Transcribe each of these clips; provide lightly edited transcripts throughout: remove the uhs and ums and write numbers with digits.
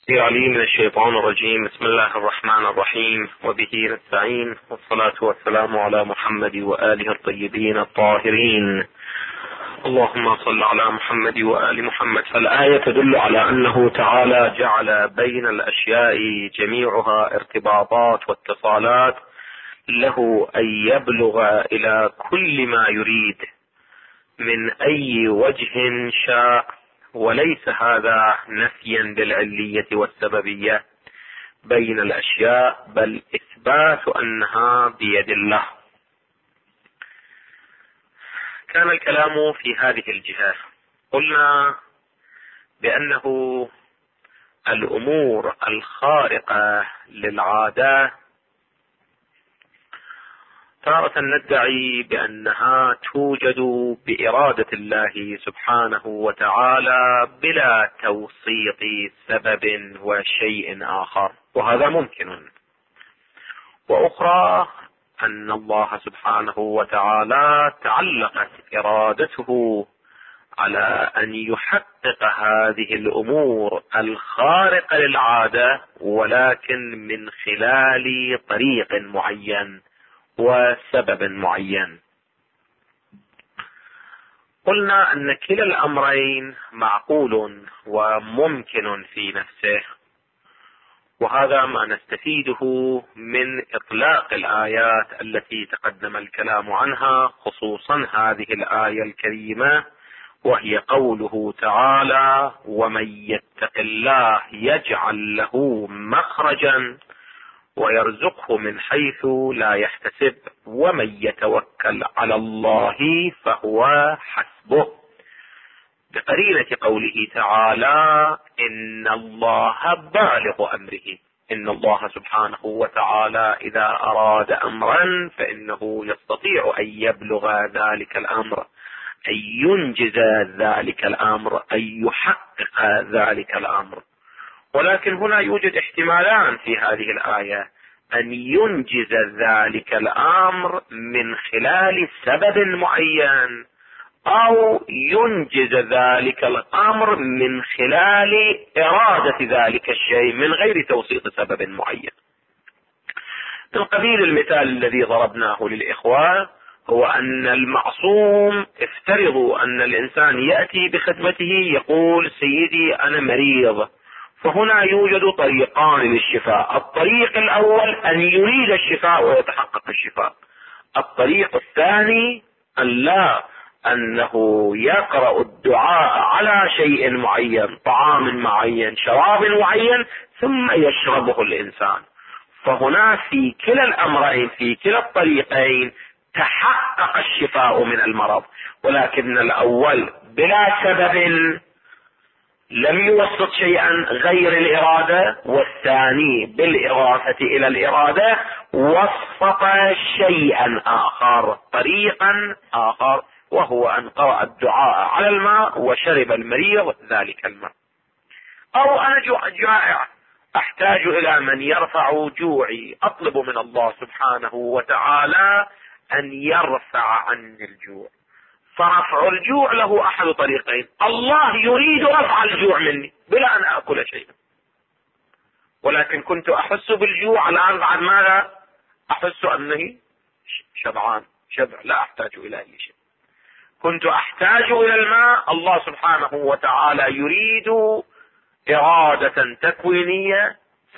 علي من الشيطان الرجيم. بسم الله الرحمن الرحيم، وبه نستعين، والصلاة والسلام على محمد وآله الطيبين الطاهرين. اللهم صل على محمد وآل محمد. فالآية تدل على أنه تعالى جعل بين الأشياء جميعها ارتباطات واتصالات، له أن يبلغ إلى كل ما يريد من أي وجه شاء، وليس هذا نفيا للعلية والسببية بين الأشياء، بل إثبات أنها بيد الله. كان الكلام في هذه الجهة. قلنا بأنه الأمور الخارقة للعادة تارة ندعي بأنها توجد بإرادة الله سبحانه وتعالى بلا توسيط سبب وشيء آخر، وهذا ممكن. وأخرى أن الله سبحانه وتعالى تعلقت إرادته على أن يحقق هذه الأمور الخارقة للعادة، ولكن من خلال طريق معين وسبب معين. قلنا أن كلا الأمرين معقول وممكن في نفسه، وهذا ما نستفيده من إطلاق الآيات التي تقدم الكلام عنها، خصوصا هذه الآية الكريمة، وهي قوله تعالى: ومن يتق الله يجعل له مخرجا ويرزقه من حيث لا يحتسب ومن يتوكل على الله فهو حسبه، بقرينة قوله تعالى: إن الله بالغ أمره. إن الله سبحانه وتعالى إذا أراد أمرا فإنه يستطيع أن يبلغ ذلك الأمر، أن ينجز ذلك الأمر، أن يحقق ذلك الأمر. ولكن هنا يوجد احتمالان في هذه الآية: أن ينجز ذلك الأمر من خلال سبب معين، أو ينجز ذلك الأمر من خلال إرادة ذلك الشيء من غير توسيط سبب معين. من قبيل المثال الذي ضربناه للإخوة هو أن المعصوم، افترضوا أن الإنسان يأتي بخدمته يقول: سيدي أنا مريض. فهنا يوجد طريقان للشفاء: الطريق الأول أن يريد الشفاء ويتحقق الشفاء. الطريق الثاني أنه يقرأ الدعاء على شيء معين، طعام معين، شراب معين، ثم يشربه الإنسان. فهنا في كلا الأمرين، في كلا الطريقين، تحقق الشفاء من المرض، ولكن الأول بلا سبب لم يوسط شيئا غير الإرادة، والثاني بالإضافة إلى الإرادة وسط شيئا آخر، طريقا آخر، وهو أن قرأ الدعاء على الماء وشرب المريض ذلك الماء. أو أنا جائع، أحتاج إلى من يرفع جوعي، أطلب من الله سبحانه وتعالى أن يرفع عني الجوع. فرفع الجوع له أحد طريقين: الله يريد رفع الجوع مني بلا أن أكل شيئا، ولكن كنت أحس بالجوع، الآن بعد ماذا أحس؟ أنني شبعان، شبع، لا أحتاج إلى أي شيء. كنت أحتاج إلى الماء، الله سبحانه وتعالى يريد إرادة تكوينية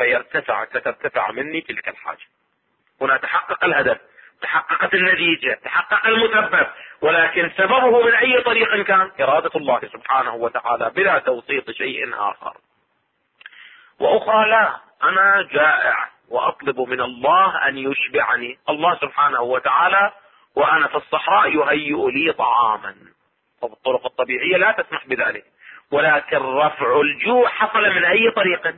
سترتفع مني تلك الحاجة. هنا تحقق الهدف، تحققت النتيجة، تحقق المسبب، ولكن سببه من أي طريق كان؟ إرادة الله سبحانه وتعالى بلا توسيط شيء آخر. وأخرى لا، أنا جائع وأطلب من الله أن يشبعني. الله سبحانه وتعالى وأنا في الصحراء يهيئ لي طعاما، والطرق الطبيعية لا تسمح بذلك، ولكن رفع الجوع حصل من أي طريق؟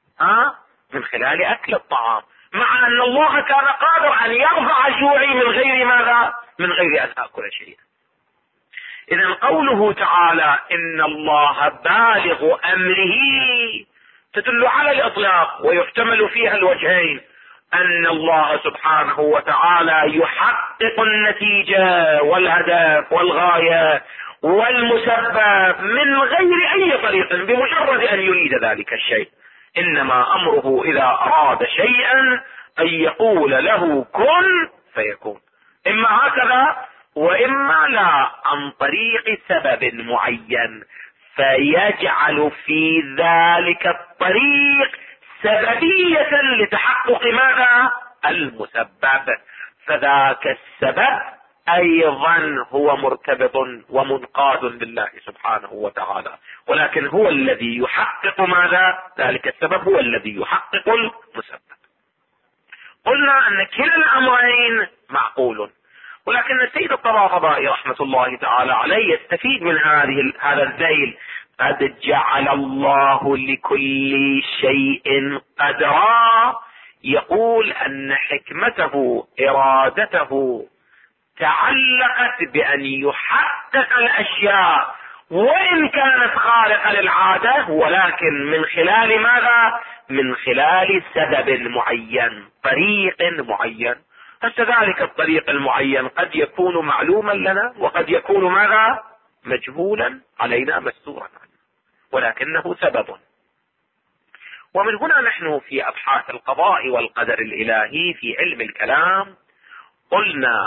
من خلال أكل الطعام، مع أن الله كان قادر أن يرفع جوعي من غير ماذا؟ من غير أن أكل شيئا. إذن قوله تعالى: إن الله بالغ أمره تدل على الإطلاق، ويحتمل فيها الوجهين: أن الله سبحانه وتعالى يحقق النتيجة والهدف والغاية والمسبب من غير أي طريق، بمجرد أن يريد ذلك الشيء. إنما أمره إذا أراد شيئا أن يقول له كن فيكون، إما هكذا وإما لا، عن طريق سبب معين، فيجعل في ذلك الطريق سببية لتحقق ماذا؟ المسبب. فذاك السبب أيضا هو مرتبط ومنقاد بالله سبحانه وتعالى، ولكن هو الذي يحقق ماذا؟ ذلك السبب هو الذي يحقق المسبب. قلنا أن كلا الأمرين معقول، ولكن السيد الطباطبائي رحمة الله تعالى عليه يستفيد من هذا الذيل: قد جعل الله لكل شيء قدرا. يقول أن حكمته إرادته تعلقت بأن يحقق الأشياء وإن كانت خارقة للعادة، ولكن من خلال ماذا؟ من خلال سبب معين، طريق معين. فكذلك الطريق المعين قد يكون معلوما لنا وقد يكون ماذا؟ مجهولا علينا، مستورا عنه، ولكنه سبب. ومن هنا نحن في أبحاث القضاء والقدر الإلهي في علم الكلام قلنا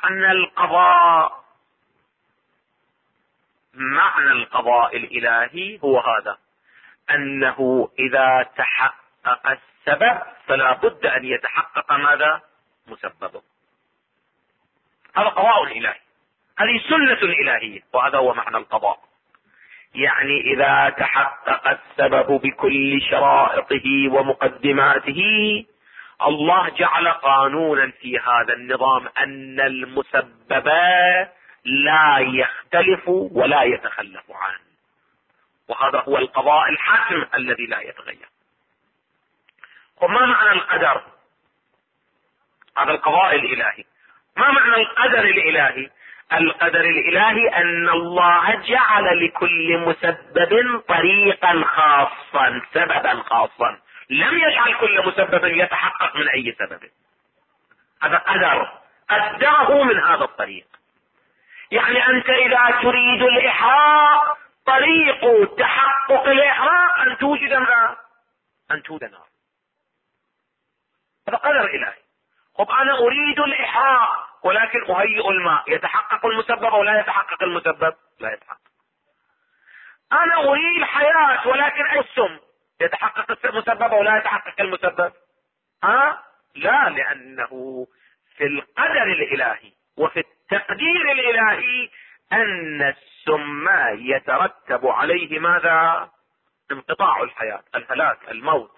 معنى القضاء الإلهي هو هذا: أنه إذا تحقق السبب فلا بد أن يتحقق ماذا؟ مسببه. هذا قضاء إلهي، هذه سنة إلهية، وهذا هو معنى القضاء. يعني إذا تحقق السبب بكل شرائطه ومقدماته، الله جعل قانونا في هذا النظام أن المسبب لا يختلف ولا يتخلف عنه، وهذا هو القضاء الحاسم الذي لا يتغير. وما معنى القدر؟ هذا القضاء الإلهي. ما معنى القدر الإلهي؟ القدر الإلهي أن الله جعل لكل مسبب طريقا خاصا، سببا خاصا، لم يجعل كل مسبب يتحقق من أي سبب. هذا قدره من هذا الطريق. يعني أنت إذا تريد الإحراق، طريق تحقق الإحراق أن توجد نار، هذا قدر إلهي. طب أنا أريد الإحراق ولكن أهيئ الماء، يتحقق المسبب ولا يتحقق المسبب؟ لا يتحقق. أنا أريد الحياة ولكن السم، يتحقق المسبب ولا يتحقق المسبب؟ لا، لأنه في القدر الإلهي وفي التقدير الإلهي أن السم يترتب عليه ماذا؟ انقطاع الحياة، الهلاك، الموت.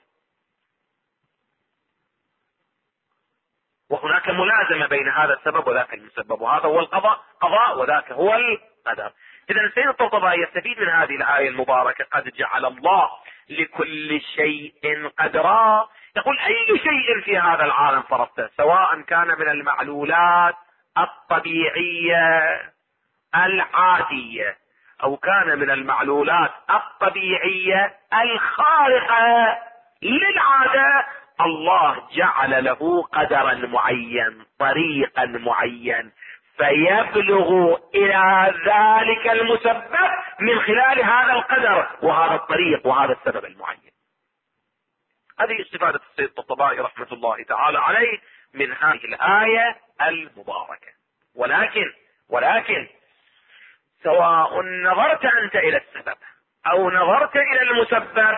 وهناك ملازمة بين هذا السبب وذاك المسبب، وهذا هو القضاء وذاك هو القدر. إذا السيد الطبطبائي يستفيد من هذه الآية المباركة: قد جعل الله لكل شيء قدرا. يقول أي شيء في هذا العالم فرضته، سواء كان من المعلولات الطبيعية العادية أو كان من المعلولات الطبيعية الخارقة للعادة، الله جعل له قدرا معين، طريقا معين، فيبلغ إلى ذلك المسبب من خلال هذا القدر وهذا الطريق وهذا السبب المعين. هذه استفادة السيد الطبطبائي رحمة الله تعالى عليه من هذه الآية المباركة. ولكن سواء نظرت أنت إلى السبب أو نظرت إلى المسبب،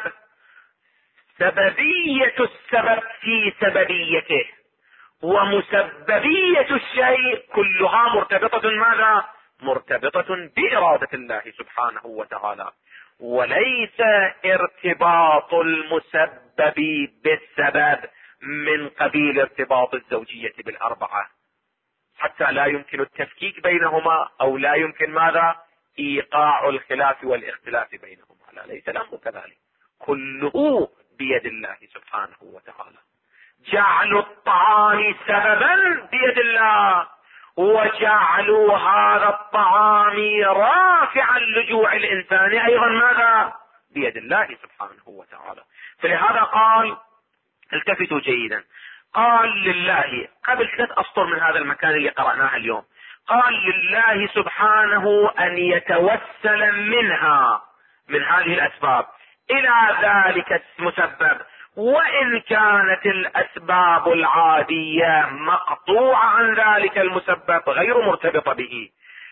سببية السبب في سببيته ومسببية الشيء كلها مرتبطة ماذا؟ مرتبطة بإرادة الله سبحانه وتعالى، وليس ارتباط المسبب بالسبب من قبيل ارتباط الزوجية بالأربعة، حتى لا يمكن التفكيك بينهما أو لا يمكن ماذا؟ إيقاع الخلاف والاختلاف بينهما. لا، ليس الأمر كذلك، كله بيد الله سبحانه وتعالى. جعل الطعام سببا بيد الله، وجعل هذا الطعام رافعا لجوع الإنسان أيضا ماذا؟ بيد الله سبحانه وتعالى. فلهذا قال، التفتوا جيدا، قال لله قبل 3 أسطر من هذا المكان اللي قرأناه اليوم، قال لله سبحانه أن يتوسل من هذه الأسباب الى ذلك المسبب، وان كانت الاسباب العادية مقطوعة عن ذلك المسبب غير مرتبطة به،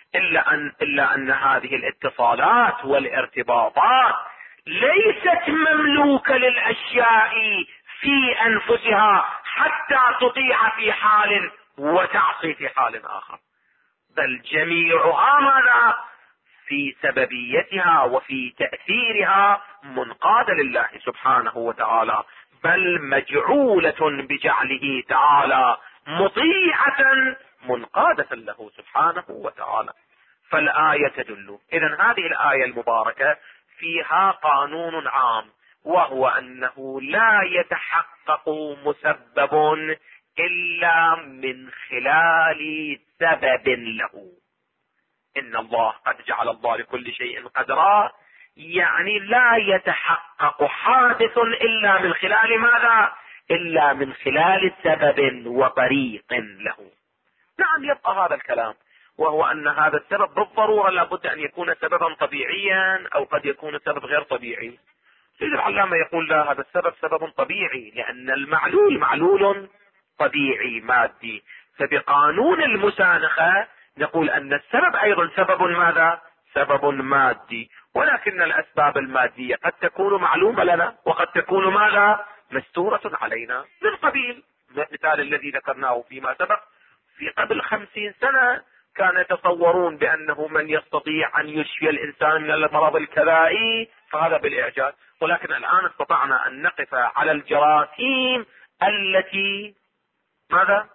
الا ان هذه الاتصالات والارتباطات ليست مملوكة للاشياء في انفسها حتى تطيع في حال وتعصي في حال اخر، بل جميعها ماذا؟ في سببيتها وفي تأثيرها منقادة لله سبحانه وتعالى، بل مجعولة بجعله تعالى مطيعة منقادة له سبحانه وتعالى. فالآية تدل، إذن هذه الآية المباركة فيها قانون عام، وهو أنه لا يتحقق مسبب إلا من خلال سبب له. إن الله قد جعل الله لكل شيء قدرا، يعني لا يتحقق حادث إلا من خلال ماذا؟ إلا من خلال سبب وطريق له. نعم، يبقى هذا الكلام، وهو أن هذا السبب بالضرورة لابد أن يكون سببا طبيعيا أو قد يكون سبب غير طبيعي. سيد العلامة يقول لا، هذا السبب سبب طبيعي، لأن المعلول معلول طبيعي مادي، فبقانون المسانخة نقول أن السبب أيضا سبب ماذا؟ سبب مادي، ولكن الأسباب المادية قد تكون معلومة لنا وقد تكون ماذا؟ مستورة علينا، من قبيل المثال الذي ذكرناه فيما سبق. في قبل 50 سنة كانوا يتصورون بأنه من يستطيع أن يشفي الإنسان من المرض الكذائي فهذا بالإعجاز، ولكن الآن استطعنا أن نقف على الجراثيم التي ماذا؟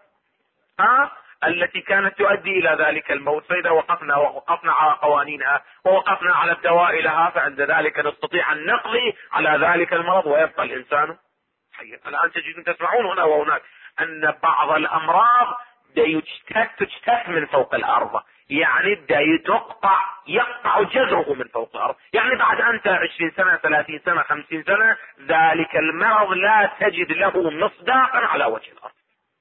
التي كانت تؤدي إلى ذلك الموت، فإذا وقفنا على قوانينها ووقفنا على الدواء لها، فعند ذلك نستطيع أن نقضي على ذلك المرض ويبقى الإنسان حيا. الآن تجدون تسمعون هنا وهناك أن بعض الأمراض تجتث من فوق الأرض، يعني يقطع جذره من فوق الأرض، يعني بعد أنت 20 سنة 30 سنة 50 سنة ذلك المرض لا تجد له مصداقا على وجه الأرض.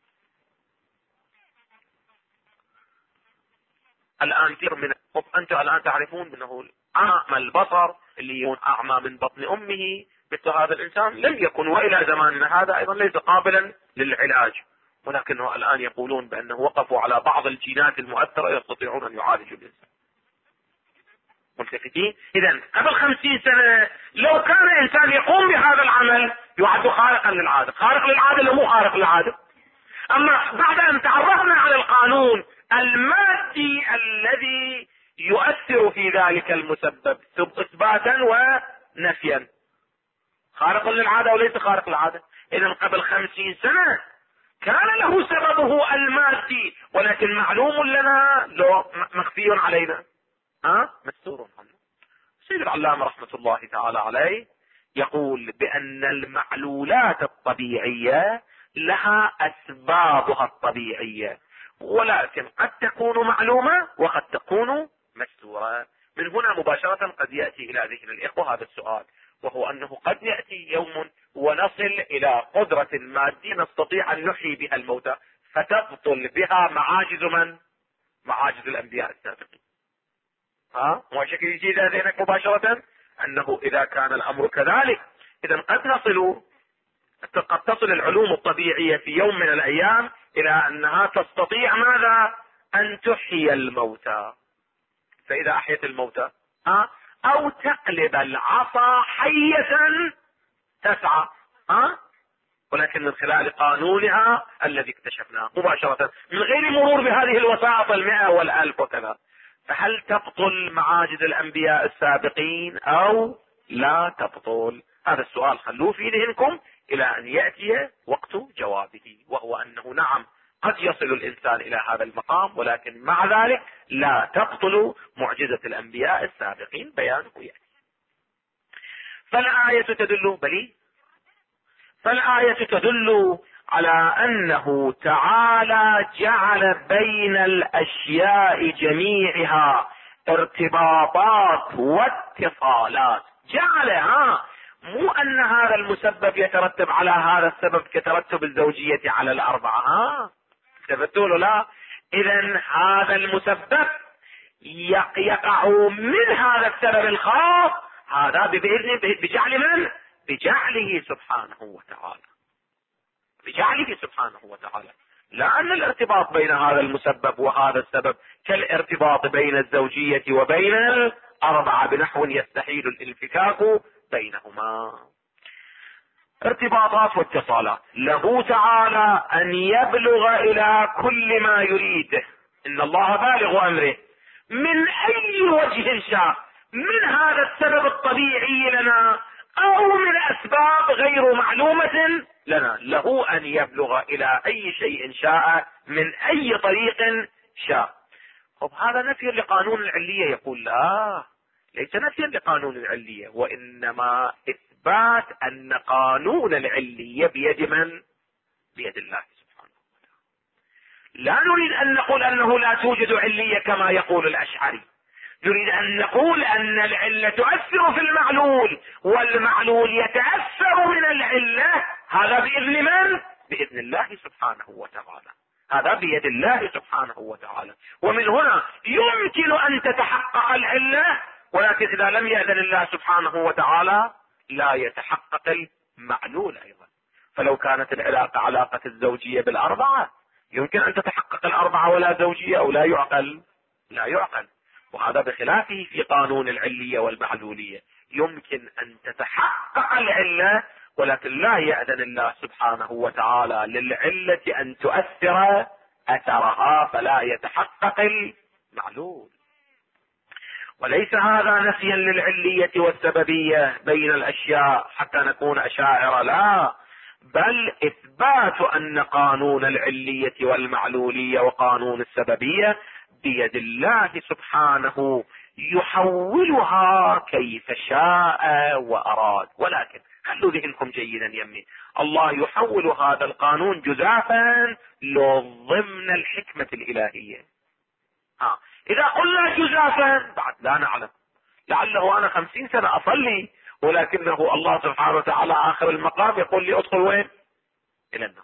الآن كثير من أنتم الآن تعرفون أنه أعمى البصر اللي يكون أعمى من بطن أمه مثل هذا الإنسان لم يكن، وإلى زماننا هذا أيضا ليس قابلا للعلاج، ولكنه الآن يقولون بأنه وقفوا على بعض الجينات المؤثرة يستطيعون أن يعالجوا الإنسان. ملتفتين؟ إذن قبل 50 سنة لو كان إنسان يقوم بهذا العمل يعد خارقا للعادة، خارق للعادة لو مو خارق للعادة. أما بعد أن تعرفنا على القانون المادي الذي يؤثر في ذلك المسبب إثباتا ونفيا، خارق للعادة وليس خارق للعادة. إذن قبل 50 سنة كان له سببه المادي، ولكن معلوم لنا لو مخفي علينا، مستور عنه. سيد العلامة رحمة الله تعالى عليه يقول بأن المعلولات الطبيعية لها أسبابها الطبيعية، ولكن قد تكون معلومة وقد تكون مستورة. من هنا مباشرة قد يأتي إلى ذهن الإخوة هذا السؤال، وهو أنه قد يأتي يوم ونصل إلى قدرة مادية نستطيع أن نحيي بها الموتى، فتبطل بها معاجز من؟ معاجز الأنبياء السابقين. وشكل يجي إلى ذهنك مباشرة أنه إذا كان الأمر كذلك إذا قد تصل العلوم الطبيعية في يوم من الأيام إلى أنها تستطيع ماذا؟ أن تحيي الموتى. فإذا أحيت الموتى أو تقلب العصا حية تسعى، ولكن من خلال قانونها الذي اكتشفناه مباشرة من غير مرور بهذه الوسائط 100 و1000 وكذا. فهل تبطل معاجز الأنبياء السابقين أو لا تبطل؟ هذا السؤال خلوه في ذهنكم إلى أن يأتي وقت جوابه، وهو أنه نعم قد يصل الإنسان إلى هذا المقام، ولكن مع ذلك لا تبطل معجزة الأنبياء السابقين، بيانه يأتي. فالآية تدل على أنه تعالى جعل بين الأشياء جميعها ارتباطات واتصالات، جعلها، مو أن هذا المسبب يترتب على هذا السبب كترتب الزوجية على الأربعة، تفتوا لا. إذن هذا المسبب يقع من هذا السبب الخاص هذا بإذن بجعل من؟ بجعله سبحانه وتعالى، بجعله سبحانه وتعالى. لأن الارتباط بين هذا المسبب وهذا السبب كالارتباط بين الزوجية وبين الأربعة بنحو يستحيل الانفكاك بينهما. ارتباطات واتصالات. له تعالى أن يبلغ إلى كل ما يريده، إن الله بالغ أمره، من أي وجه شاء، من هذا السبب الطبيعي لنا أو من أسباب غير معلومة لنا. له أن يبلغ إلى أي شيء شاء من أي طريق شاء. طب هذا نفي لقانون العلية؟ يقول لا، ليس نفيا لقانون العلية، وإنما إثبات أن قانون العلية بيد من؟ بيد الله سبحانه وتعالى. لا نريد أن نقول أنه لا توجد علية كما يقول الأشعري، نريد أن نقول أن العلة تؤثر في المعلول، والمعلول يتأثر من العلة. هذا بإذن من؟ بإذن الله سبحانه وتعالى، هذا بيد الله سبحانه وتعالى. ومن هنا يمكن أن تتحقق العلة، ولكن إذا لم يأذن الله سبحانه وتعالى لا يتحقق المعلول أيضا. فلو كانت العلاقة علاقة الزوجية بالأربعة يمكن أن تتحقق الأربعة ولا زوجية، أو لا يعقل، لا يعقل. وهذا بخلافه في قانون العلية والمعلولية، يمكن أن تتحقق العلة ولكن لا يأذن الله سبحانه وتعالى للعلة أن تؤثر أثرها، فلا يتحقق المعلول. وليس هذا نفيا للعلية والسببية بين الأشياء حتى نكون أشاعرة، لا، بل إثبات أن قانون العلية والمعلولية وقانون السببية بيد الله سبحانه يحولها كيف شاء وأراد. ولكن خلوا ذهنكم جيدا يمي، الله يحول هذا القانون جزافا لو ضمن الحكمة الإلهية. إذا قلنا جزافا بعد لا نعلم، لعله أنا 50 سنة أصلي ولكنه الله سبحانه وتعالى آخر المقام يقول لي ادخل وين؟ إلى النار،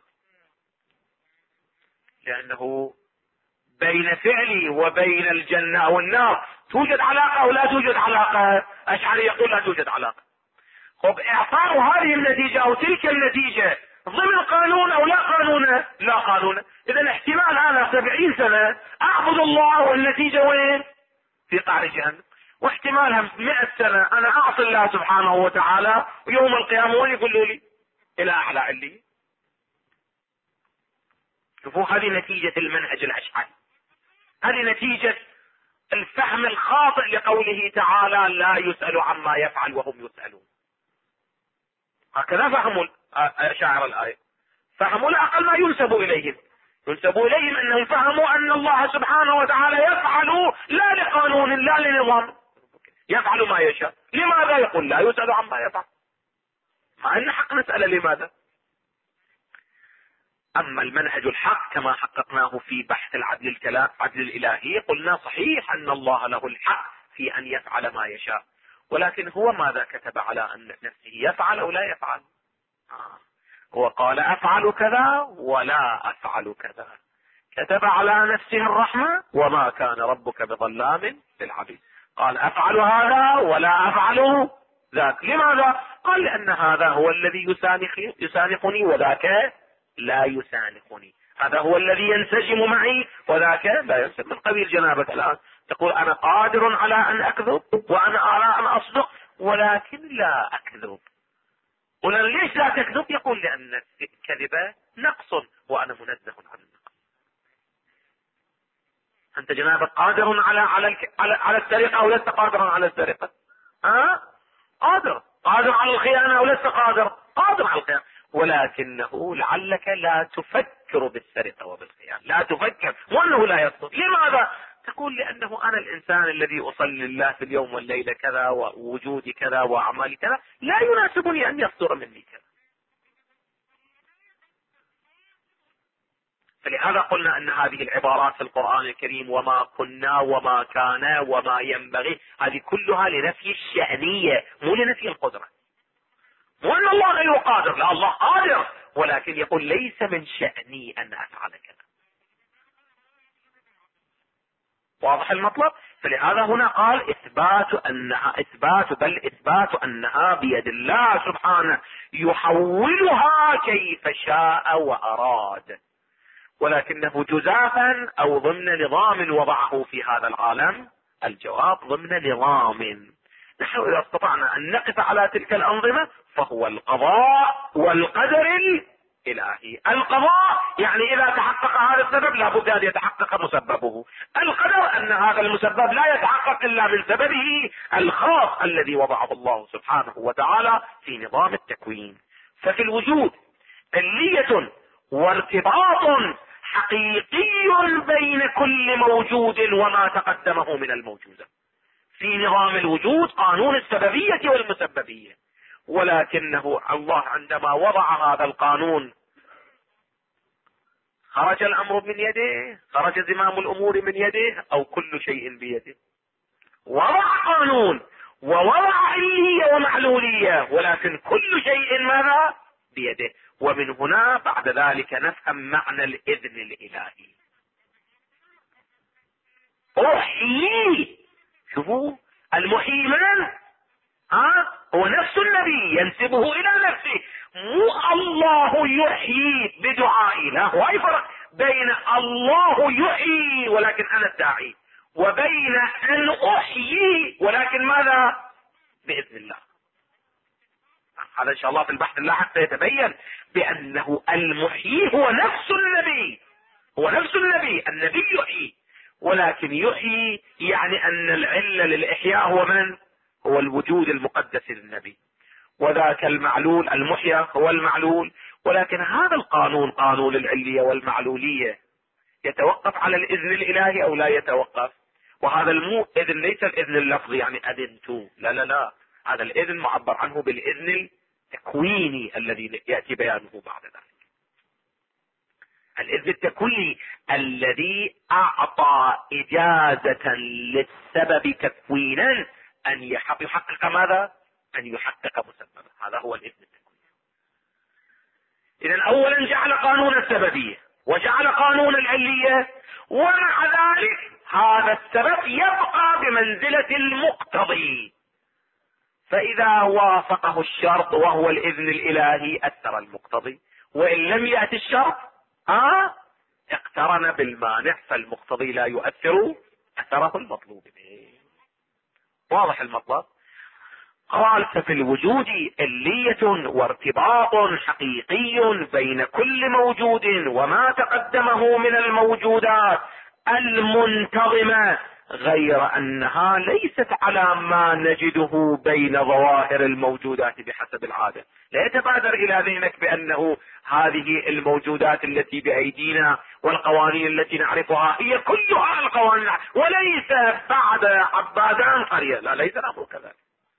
لأنه بين فعلي وبين الجنة أو النار توجد علاقة أو لا توجد علاقة؟ أشعري يقول لا توجد علاقة. خب إعطاء هذه النتيجة أو تلك النتيجة ضمن قانون أو لا قانون؟ لا قانون. إذا احتمال أنا 70 سنة أعبد الله والنتيجة وين؟ في قعر جهنم، واحتمالها 100 سنة أنا أعصي الله سبحانه وتعالى ويوم القيامة وين يقولوا لي؟ إلى أعلى علي. شوفوا هذه نتيجة المنهج الأشعري، هذه نتيجة الفهم الخاطئ لقوله تعالى لا يسأل عما يفعل وهم يسألون. هكذا فهموا أشاعر الآية، فهموا الأقل ما ينسب إليهم، ينسب إليهم أنهم فهموا أن الله سبحانه وتعالى يفعل لا لقانون لا لنظام، يفعل ما يشاء. لماذا؟ يقول لا يسأل عما يفعل، مع أن حق نسأل لماذا. أما المنهج الحق كما حققناه في بحث العدل الكلام عدل الإلهي، قلنا صحيح أن الله له الحق في أن يفعل ما يشاء، ولكن هو ماذا كتب على أن نفسه؟ يفعل أو لا يفعل؟ هو قال أفعل كذا ولا أفعل كذا، كتب على نفسه الرحمة وما كان ربك بظلام للعبيد، قال أفعل هذا ولا أفعل ذاك. لماذا؟ قال لأن هذا هو الذي يسانقني وذاك لا يسانقني، هذا هو الذي ينسجم معي وذاك لا ينسجم. من قبيل جنابك الآن تقول أنا قادر على أن أكذب وأنا أرى أن أصدق ولكن لا أكذب. قل ليش لا تكذب؟ يقول لأن الكذبة نقص وأنا منزه عن النقص. أنت جنابك قادر على السرقة أو لست قادرا على السرقة؟ قادر على الخيانة أو لست قادر على الخيانة، ولكنه لعلك لا تفكر بالسرقة وبالخيانة، لا تفكر، وأنه لا يصدق. لماذا؟ تقول لأنه أنا الإنسان الذي أصلي لله في اليوم والليلة كذا ووجودي كذا وأعمالي كذا، لا يناسبني أن يصدر مني كذا. فلهذا قلنا أن هذه العبارات في القرآن الكريم وما كنا وما كان وما ينبغي، هذه كلها لنفي الشأنية مو لنفي القدرة. مو أن الله غير قادر، لا، الله قادر، ولكن يقول ليس من شأني أن أفعل كذا. واضح المطلب؟ فلهذا هنا قال إثبات أنها بيد الله سبحانه يحولها كيف شاء وأراد، ولكنه جزافا أو ضمن نظام وضعه في هذا العالم. الجواب ضمن نظام. نحن إذا استطعنا أن نقف على تلك الأنظمة فهو القضاء والقدر الإلهي. القضاء يعني إذا تحقق هذا السبب لابد أن يتحقق مسببه. القدر أن هذا المسبب لا يتحقق إلا من سببه الخاص الذي وضعه الله سبحانه وتعالى في نظام التكوين. ففي الوجود علية وارتباط حقيقي بين كل موجود وما تقدمه من الموجودات. في نظام الوجود قانون السببية والمسببية، ولكنه الله عندما وضع هذا القانون خرج الأمر من يده، خرج زمام الأمور من يده، أو كل شيء بيده. وضع قانون ووضع علية ومعلولية، ولكن كل شيء ماذا؟ بيده. ومن هنا بعد ذلك نفهم معنى الإذن الإلهي. أحيي، شوفوا المحيي من؟ هو نفس النبي ينسبه إلى نفسه، مو الله يحيي بدعائي. لا، هو أي فرق بين الله يحيي ولكن أنا الداعي، وبين أن أحيي ولكن ماذا؟ بإذن الله. هذا إن شاء الله في البحث اللاحق سيتبين بأنه المحيي هو نفس النبي، هو نفس النبي. النبي يحيي، ولكن يحيي يعني أن العلة للإحياء هو من؟ هو الوجود المقدس للنبي. وذاك المعلول المحيا هو المعلول. ولكن هذا القانون، قانون العلية والمعلولية، يتوقف على الإذن الإلهي أو لا يتوقف؟ وهذا إذن ليس الإذن اللفظي يعني أذنت، لا لا لا، هذا الإذن معبر عنه بالإذن التكويني الذي يأتي بيانه بعد ذلك. الإذن التكويني الذي أعطى إجازة للسبب تكوينا أن يحقق ماذا؟ أن يحقق مسببا. هذا هو الإذن التكويني. إذن أولا جعل قانون السببية وجعل قانون العلية، ومع ذلك هذا السبب يبقى بمنزلة المقتضي. فإذا وافقه الشرط وهو الإذن الإلهي أثر المقتضي، وإن لم يأتي الشرط اقترن بالمانع، فالمقتضي لا يؤثر أثره المطلوب به. واضح المطلب؟ قال ففي الوجود علية وارتباط حقيقي بين كل موجود وما تقدمه من الموجودات المنتظمة، غير أنها ليست على ما نجده بين ظواهر الموجودات بحسب العادة. لا يتبادر إلى ذهنك بأنه هذه الموجودات التي بأيدينا والقوانين التي نعرفها هي كلها القوانين، وليس بعد عبادان قرية. لا، ليس الأمر كذلك،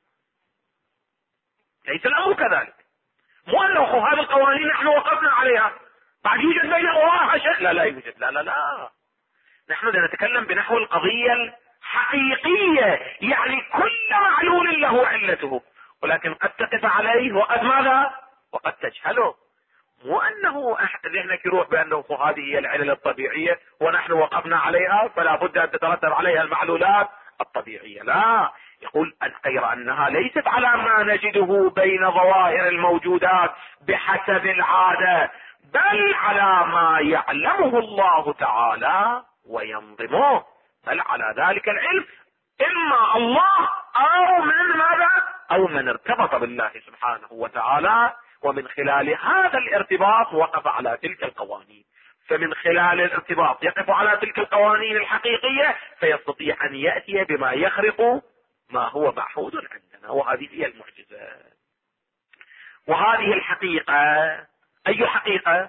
ليس الأمر كذلك. مو أنه هذه القوانين نحن وقفنا عليها بعد يوجد بين الله شيء. لا لا يوجد، لا لا لا. نحن نتكلم بنحو القضية الحقيقية، يعني كل معلول له علته، ولكن قد تقف عليه وقد ماذا؟ وقد تجهله. مو أنه ذهنك يروح بأنه هذه هي العلل الطبيعية ونحن وقفنا عليها فلا بد أن تترتب عليها المعلولات الطبيعية. لا، يقول غير أنها ليست على ما نجده بين ظواهر الموجودات بحسب العادة، بل على ما يعلمه الله تعالى وينظمه، بل على ذلك العلم إما الله أو من ماذا؟ أو من ارتبط بالله سبحانه وتعالى، ومن خلال هذا الارتباط وقف على تلك القوانين. فمن خلال الارتباط يقف على تلك القوانين الحقيقية فيستطيع أن يأتي بما يخرق ما هو معهود عندنا، وهذه هي المعجزة. وهذه الحقيقة أي حقيقة؟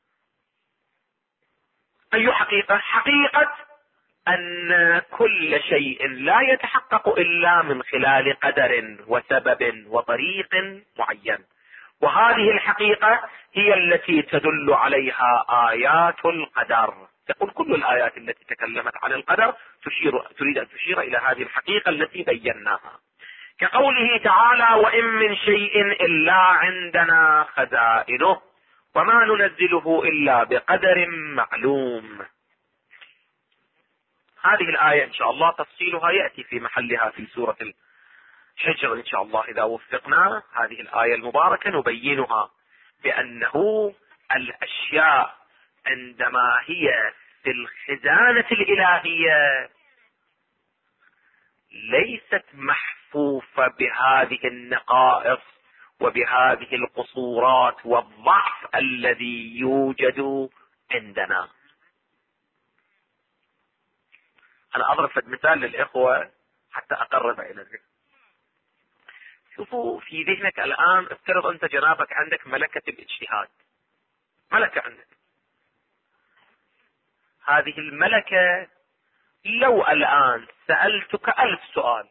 أي حقيقة؟ حقيقة أن كل شيء لا يتحقق إلا من خلال قدر وسبب وطريق معين. وهذه الحقيقة هي التي تدل عليها آيات القدر. تقول كل الآيات التي تكلمت عن القدر تريد أن تشير إلى هذه الحقيقة التي بيناها، كقوله تعالى: وإن من شيء إلا عندنا خزائنه وما ننزله إلا بقدر معلوم. هذه الآية إن شاء الله تفصيلها يأتي في محلها في سورة الحجر إن شاء الله إذا وفقنا. هذه الآية المباركة نبينها بأنه الأشياء عندما هي في الخزانة الإلهية ليست محفوفة بهذه النقائص وبهذه القصورات والضعف الذي يوجد عندنا. أنا أضرب مثال للإخوة حتى أقرب إلى الذهن. شوفوا في ذهنك الآن، افترض أنت جنابك عندك ملكة الاجتهاد، ملكة عندك. هذه الملكة لو الآن سألتك 1000 سؤال،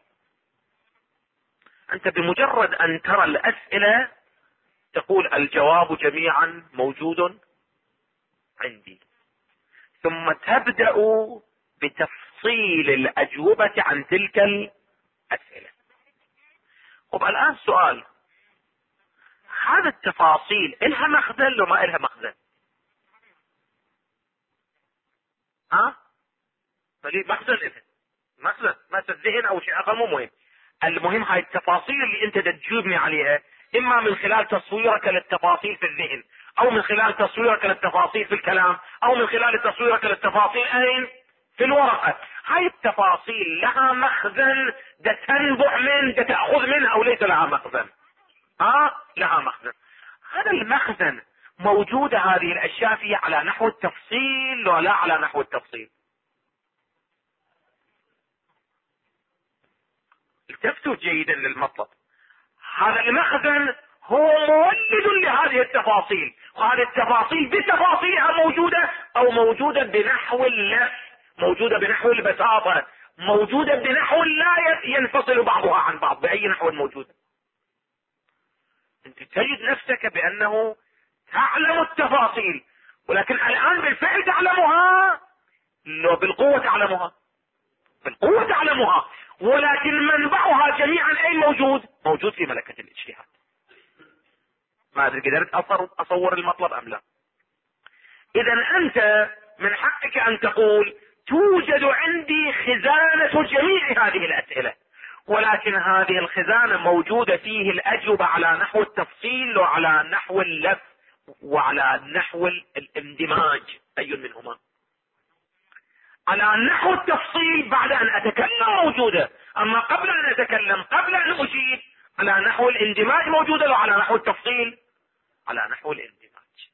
أنت بمجرد أن ترى الأسئلة تقول الجواب جميعا موجود عندي، ثم تبدأ بتفصيل الأجوبة عن تلك الأسئلة. طب الآن سؤال، هذا التفاصيل إلها مخزن لو ما إلها مخزن؟ مخزن إلها مخزن، ما الذهن أو شيء آخر مو مهم. المهم هاي التفاصيل اللي أنت تجيبني عليها، إما من خلال تصويرك للتفاصيل في الذهن، أو من خلال تصويرك للتفاصيل في الكلام، أو من خلال تصويرك للتفاصيل أين؟ في الورقة. هاي التفاصيل لها مخزن تنبع من تأخذ منها أو ليس لها مخزن؟ لها مخزن. هذا المخزن موجودة هذه الأشياء فيها على نحو التفصيل ولا على نحو التفصيل؟ التفتوا جيدا للمطلب. هذا المخزن هو مولد لهذه التفاصيل، وهذه التفاصيل بتفاصيلها موجودة أو موجودة بنحو اللف، موجودة بنحو البساطة، موجودة بنحو لا ينفصل بعضها عن بعض. بأي نحو موجودة؟ انت تجد نفسك بأنه تعلم التفاصيل، ولكن الآن بالفعل تعلمها؟ لو بالقوة تعلمها، بالقوة تعلمها، ولكن منبعها جميعا اين موجود؟ موجود في ملكة الاجتهاد. ما ادري قدرت اصور المطلب ام لا. اذا انت من حقك ان تقول توجد عندي خزانة جميع هذه الاسئلة، ولكن هذه الخزانة موجودة فيه الاجوبة على نحو التفصيل وعلى نحو اللف وعلى نحو الاندماج. اي منهما؟ على نحو التفصيل بعد ان اتكلم موجودة، اما قبل ان اتكلم، قبل ان اجيب، على نحو الاندماج موجودة، وعلى نحو التفصيل على نحو الاندماج.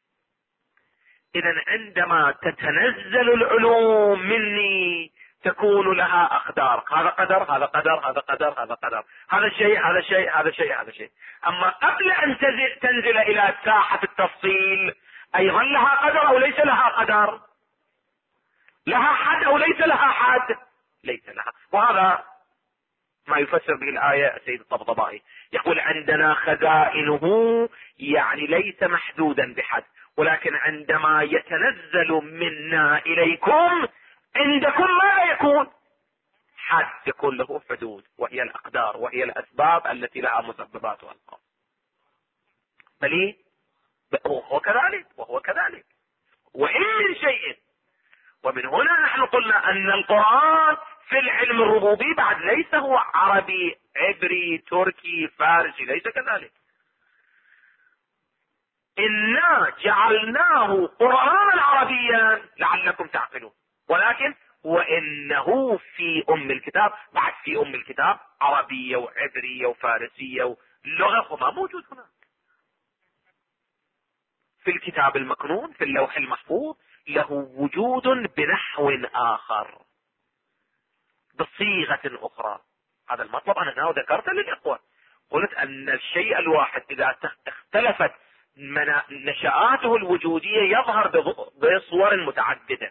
اذا عندما تتنزل العلوم مني تكون لها اقدار، هذا قدر، هذا قدر، هذا قدر، هذا قدر، هذا شيء، هذا شيء، هذا شيء، هذا شيء. اما قبل ان تنزل الى ساحة التفصيل ايضا لها قدر او ليس لها قدر؟ لها حد او ليس لها حد؟ ليس لها. وهذا ما يفسر به الآية السيد الطبطبائي، يقول عندنا خزائنه، يعني ليس محدودا بحد، ولكن عندما يتنزل منا إليكم عندكم ماذا يكون؟ حد، يكون له حدود، وهي الأقدار وهي الأسباب التي لها مسببات والقاب. بل وهو كذلك، وهو كذلك. وإن من شيء. ومن هنا نحن قلنا أن القرآن في العلم الربوبي بعد ليس هو عربي عبري تركي فارسي، ليس كذلك. إنا جعلناه قرآنا عربيا لعلكم تعقلون، ولكن وإنه في أم الكتاب، بعد في أم الكتاب عربية وعبرية وفارسية ولغة وما موجود هناك. في الكتاب المكنون في اللوح المحفوظ له وجود بنحو آخر بصيغة أخرى. هذا المطلب أنا هنا ذكرته للإخوة، قلت أن الشيء الواحد إذا اختلفت نشآته الوجودية يظهر بصور متعددة،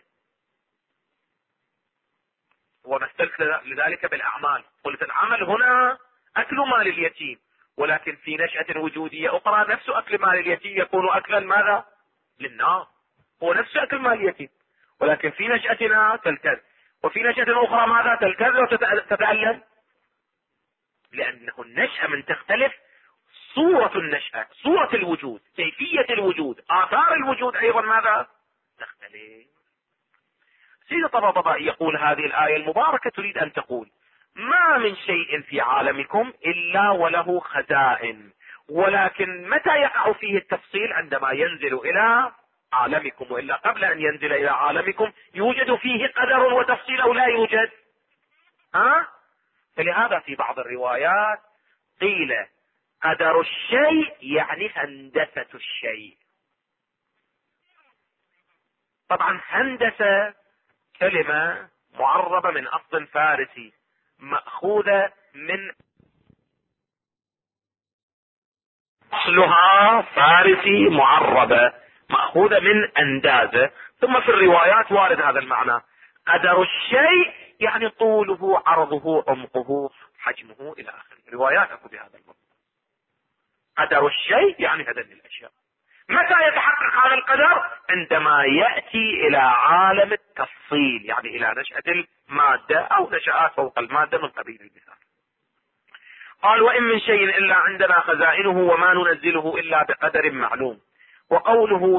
ومثلت لذلك بالأعمال. قلت العمل هنا أكل مال اليتيم، ولكن في نشأة وجودية أخرى نفس أكل مال اليتيم يكون أكلا ماذا؟ للنار. هو نفس أكل مال اليتيم، ولكن في نشأتنا تلتذ، وفي نشأة أخرى ماذا؟ تلتذ وتتألم، لأنه النشأة من تختلف صورة النشأة، صورة الوجود، كيفية الوجود، آثار الوجود أيضا ماذا؟ تختلف. سيد الطباطبائي يقول هذه الآية المباركة تريد أن تقول ما من شيء في عالمكم إلا وله خزائن، ولكن متى يقع فيه التفصيل؟ عندما ينزل إلى عالمكم، وإلا قبل أن ينزل إلى عالمكم يوجد فيه قدر وتفصيل أو لا يوجد؟ فلهذا في بعض الروايات قيل قدر الشيء يعني هندسة الشيء. طبعا هندسة كلمة معربة من أصل فارسي مأخوذة من أصلها فارسي معربة مأخوذة من أندازة، ثم في الروايات وارد هذا المعنى. قدر الشيء يعني طوله عرضه عمقه حجمه إلى آخره، روايات أكو بهذا المعنى. قدر الشيء يعني هذه الأشياء. متى يتحقق هذا القدر؟ عندما يأتي إلى عالم التفصيل، يعني إلى نشأة المادة أو نشآت فوق المادة من قبيل المثال. قال وإن من شيء إلا عندنا خزائنه وما ننزله إلا بقدر معلوم. وقوله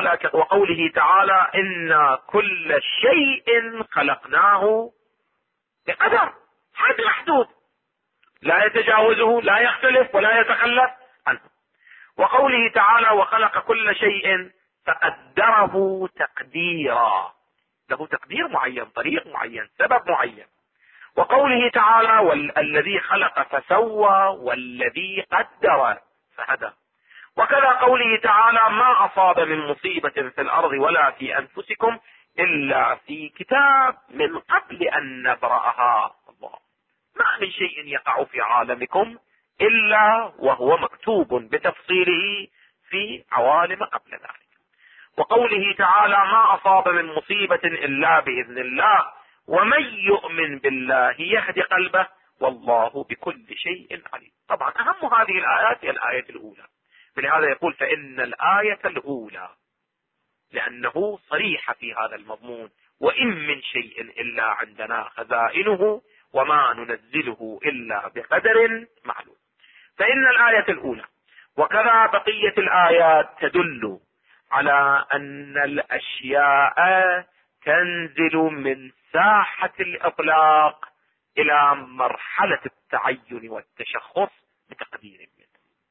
تعالى إن كل شيء خلقناه بقدر، حد محدود لا يتجاوزه، لا يختلف ولا يتخلف عنه. وقوله تعالى وخلق كل شيء فقدره تقديرا، له تقدير معين، طريق معين، سبب معين. وقوله تعالى الذي خلق فسوى والذي قدر فهدى. وكذا قوله تعالى ما أصاب من مصيبة في الأرض ولا في أنفسكم إلا في كتاب من قبل أن نبرأها. الله، ما من شيء يقع في عالمكم إلا وهو مكتوب بتفصيله في عوالم قبل ذلك. وقوله تعالى ما أصاب من مصيبة إلا بإذن الله ومن يؤمن بالله يهدي قلبه والله بكل شيء عليم. طبعا أهم هذه الآيات هي الآية الأولى، فلهذا يقول فإن الآية الأولى لأنه صريح في هذا المضمون وإن من شيء إلا عندنا خزائنه وما ننزله إلا بقدر معلوم. فإن الآية الأولى وكذا بقية الآيات تدل على أن الأشياء تنزل من ساحة الإطلاق إلى مرحلة التعين والتشخص بتقدير منه.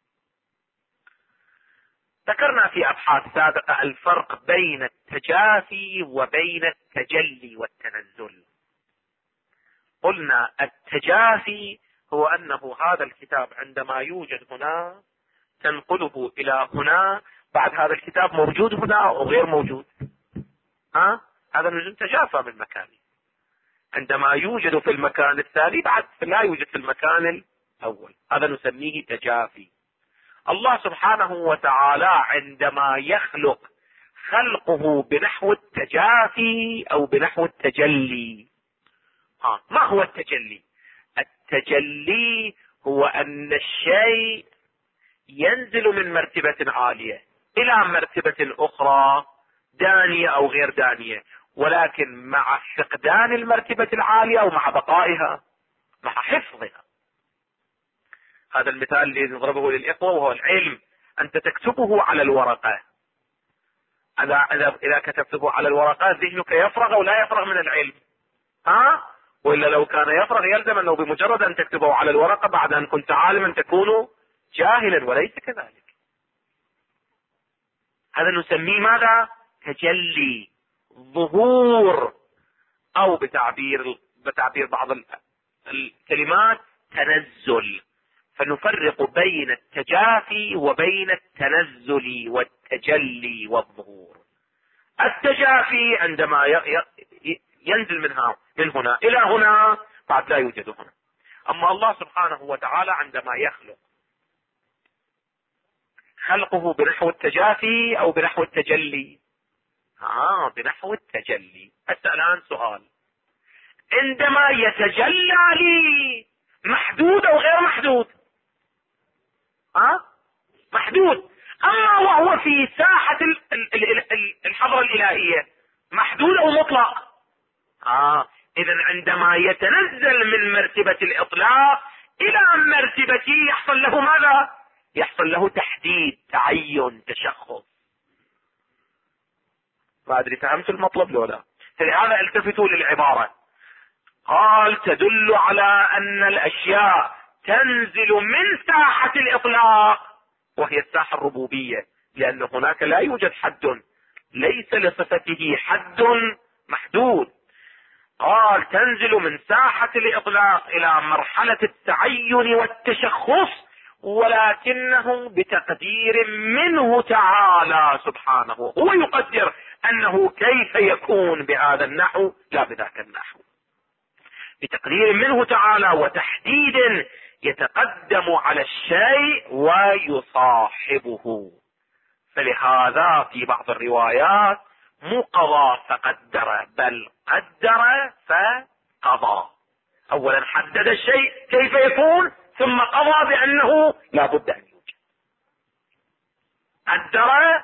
ذكرنا في أبحاث سابقة الفرق بين التجافي وبين التجلي والتنزل. قلنا التجافي هو أنه هذا الكتاب عندما يوجد هنا تنقله إلى هنا، بعد هذا الكتاب موجود هنا أو غير موجود، هذا النزول تجافى من مكانه. عندما يوجد في المكان الثاني بعد لا يوجد في المكان الأول، هذا نسميه تجافي. الله سبحانه وتعالى عندما يخلق خلقه بنحو التجافي أو بنحو التجلي. ما هو التجلي؟ التجلي هو أن الشيء ينزل من مرتبة عالية إلى مرتبة أخرى دانية أو غير دانية، ولكن مع فقدان المرتبة العالية أو مع بقائها، مع حفظها. هذا المثال الذي نضربه للإخوة وهو العلم. أنت تكتبه على الورقة، إذا كتبته على الورقة ذهنك يفرغ أو لا يفرغ من العلم؟ وإلا لو كان يفرغ يلزم أنه بمجرد أن تكتبه على الورقة بعد أن كنت عالما تكون جاهلا، وليس كذلك. هذا نسميه ماذا؟ تجلي، ظهور، أو بتعبير بعض الكلمات تنزل. فنفرق بين التجافي وبين التنزل والتجلي والظهور. التجافي عندما ينزل من هنا إلى هنا بعد لا يوجد هنا. أما الله سبحانه وتعالى عندما يخلق خلقه بنحو التجافي أو بنحو التجلي؟ بنحو التجلي. الآن سؤال، عندما يتجلى لي محدود أو غير محدود؟ محدود. أما وهو في ساحة الحضرة الإلهية محدود أو مطلق؟ إذن عندما يتنزل من مرتبة الإطلاق إلى مرتبة يحصل له ماذا؟ يحصل له تحديد، تعين، تشخص. ما أدري فهمت المطلب لو لا؟ فلهذا التفتوا للعبارة. قال تدل على أن الأشياء تنزل من ساحة الإطلاق وهي الساحة الربوبية، لأن هناك لا يوجد حد، ليس لصفته حد محدود. قال تنزل من ساحة الإطلاق إلى مرحلة التعين والتشخص، ولكنه بتقدير منه تعالى سبحانه، هو يقدر أنه كيف يكون بهذا النحو لا بذاك النحو، بتقدير منه تعالى وتحديد يتقدم على الشيء ويصاحبه. فلهذا في بعض الروايات مو قضى فقدر، بل قدر فقضى. اولا حدد الشيء كيف يكون، ثم قضى بانه لا بد ان يوجد. قدر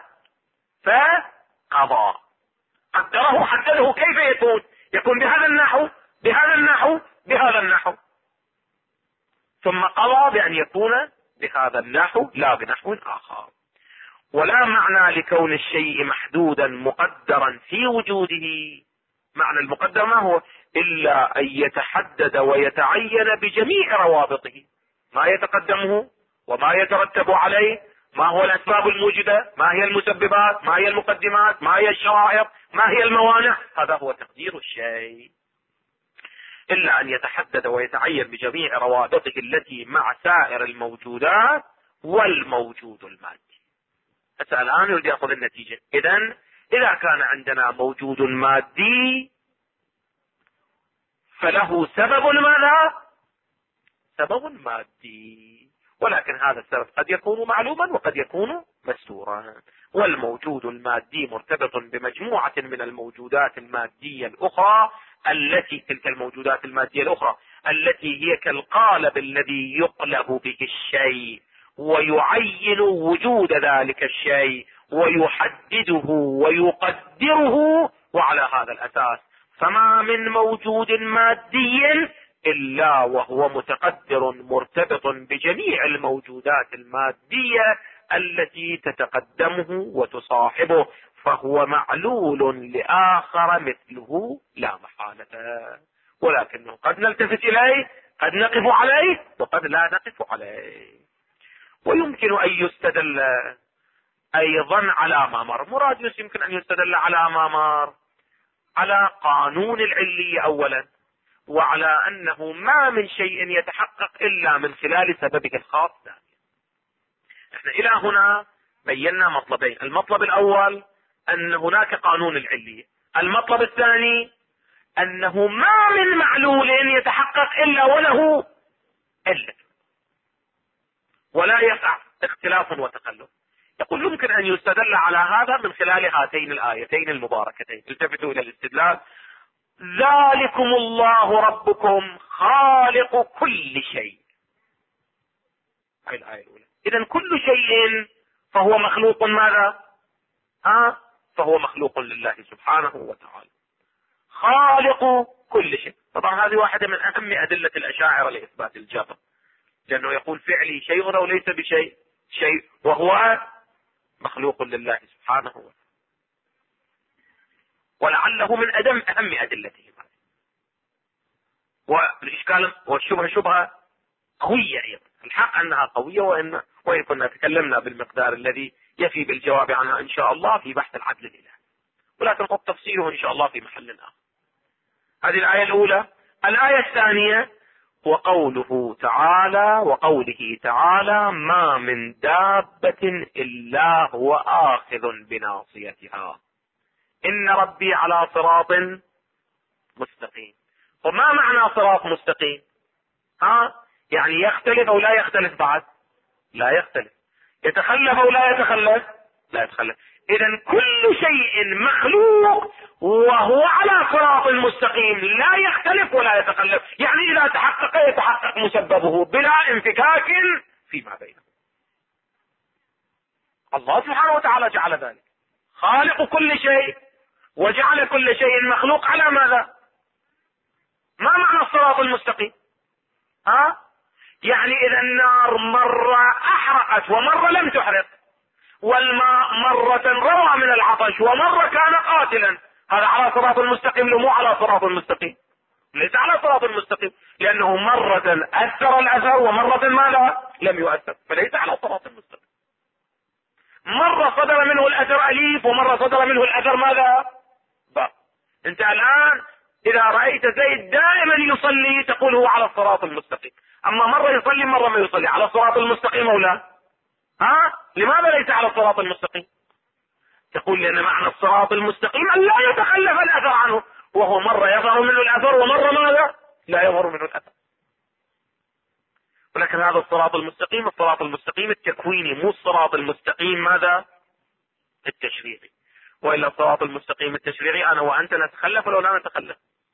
فقضى، قدره حدده كيف يكون بهذا النحو بهذا النحو بهذا النحو، ثم قضى بان يكون بهذا النحو لا بنحو اخر. ولا معنى لكون الشيء محدودا مقدرا في وجوده، معنى المقدر ما هو إلا أن يتحدد ويتعين بجميع روابطه، ما يتقدمه وما يترتب عليه، ما هو الأسباب الموجدة، ما هي المسببات، ما هي المقدمات، ما هي الشرائط، ما هي الموانع. هذا هو تقدير الشيء. إلا أن يتحدد ويتعين بجميع روابطه التي مع سائر الموجودات والموجود المادي. الآن يريد يأخذ النتيجة. إذا كان عندنا موجود مادي فله سبب ماذا؟ سبب مادي، ولكن هذا السبب قد يكون معلوما وقد يكون مستورا. والموجود المادي مرتبط بمجموعة من الموجودات المادية الأخرى، تلك الموجودات المادية الأخرى التي هي كالقالب الذي يقلب به الشيء ويعين وجود ذلك الشيء ويحدده ويقدره، وعلى هذا الأساس فما من موجود مادي إلا وهو متقدر مرتبط بجميع الموجودات المادية التي تتقدمه وتصاحبه، فهو معلول لآخر مثله لا محالة. ولكنه قد نلتفت إليه، قد نقف عليه، وقد لا نقف عليه. ويمكن أن يستدل أيضا على ما مر. مراديوس يمكن أن يستدل على ما مر، على قانون العلية أولا، وعلى أنه ما من شيء يتحقق إلا من خلال سببه الخاص ذاته. احنا إلى هنا بينا مطلبين: المطلب الأول أن هناك قانون العلية، المطلب الثاني أنه ما من معلول يتحقق إلا وله علة ولا يقع اختلاف وتقلب. يقول يمكن أن يستدل على هذا من خلال هاتين الآيتين المباركتين. التفتوا إلى الاستدلال: ذلكم الله ربكم خالق كل شيء. هذه الآية الأولى. إذن كل شيء فهو مخلوق ماذا؟ فهو مخلوق لله سبحانه وتعالى، خالق كل شيء. طبعا هذه واحدة من أهم أدلة الأشاعرة لإثبات الجبر، لأنه يقول فعلي شيء أو ليس بشيء، شيء وهو مخلوق لله سبحانه وتعالى، ولعله من أهم أدلته. والإشكال والشبهة شبهة قوية أيضا، الحق أنها قوية، وإن كنا تكلمنا بالمقدار الذي يفي بالجواب عنها إن شاء الله في بحث العدل الإلهي، ولكن قد تفصيله إن شاء الله في محل آخر. هذه الآية الأولى. الآية الثانية: وقوله تعالى ما من دابة إلا هو آخذ بناصيتها إن ربي على صراط مستقيم. وما معنى صراط مستقيم؟ يعني يختلف أو لا يختلف؟ بعد لا يختلف. يتخلف أو لا يتخلف؟ لا يتخلف. إذن كل شيء مخلوق وهو على صراط مستقيم لا يختلف ولا يتخلف، يعني إذا تحقق يتحقق مسببه بلا انفكاك فيما بينه. الله سبحانه وتعالى جعل ذلك، خالق كل شيء وجعل كل شيء مخلوق على ماذا؟ ما معنى الصراط المستقيم؟ يعني إذا النار مرة أحرقت ومرة لم تحرق، والماء مرة روى من العطش ومرة كان قاتلا، هذا على صراط المستقيم لو مو على صراط المستقيم؟ ليس على صراط المستقيم، لأنه مرة أثر الأثر ومرة ماذا؟ لم يؤثر، فليس على صراط المستقيم. مرة صدر منه الأثر أليف ومرة صدر منه الأثر ماذا؟ باء. أنت الآن إذا رأيت زيد دائما يصلي تقول هو على الصراط المستقيم، أما مرة يصلي مرة ما يصلي، على الصراط المستقيم أو لا؟ لماذا ليس على الصراط المستقيم؟ تقول لأن معنى الصراط المستقيم أن لا يتخلف الأثر عنه، وهو مرة يظهر منه الأثر ومرة ماذا؟ لا يظهر منه الأثر. ولكن هذا الصراط المستقيم، الصراط المستقيم التكويني، مو الصراط المستقيم ماذا؟ التشريعي. وإلا الصراط المستقيم التشريعي أنا وأنت نتخلف ولا لا نتخلف؟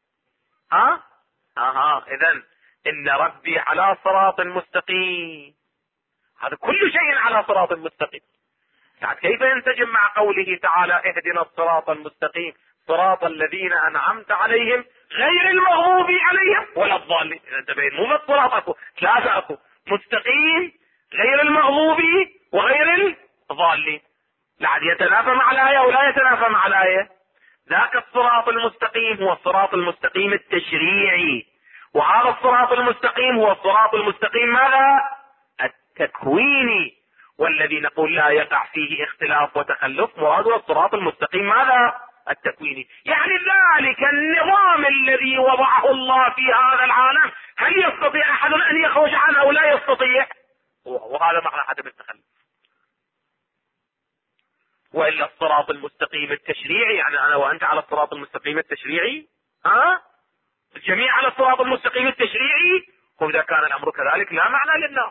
إذن إن ربي على صراط مستقيم، هذا كل شيء على صراط مستقيم. يعني كيف ينسجم مع قوله تعالى اهدنا الصراط المستقيم صراط الذين أنعمت عليهم غير المغضوب عليهم ولا الضالين؟ انتبهين، مو بس صراط اكو، ثلاثة اكو، مستقيم غير المغضوب وغير الضالين. لعد يتنافى مع الآية ولا يتنافى مع الآية. ذاك الصراط المستقيم هو الصراط المستقيم التشريعي، وهذا الصراط المستقيم هو الصراط المستقيم ماذا؟ التكويني، والذي نقول لا يقع فيه اختلاف وتخلف مراده الصراط المستقيم ماذا؟ التكويني. يعني ذلك النظام الذي وضعه الله في هذا العالم هل يستطيع احد ان يخرج عنه او لا يستطيع؟ وهذا معنى عدم التخلف. والا الصراط المستقيم التشريعي يعني انا وانت على الصراط المستقيم التشريعي، الجميع على الصراط المستقيم التشريعي، واذا كان الامر كذلك لا معنى للنار.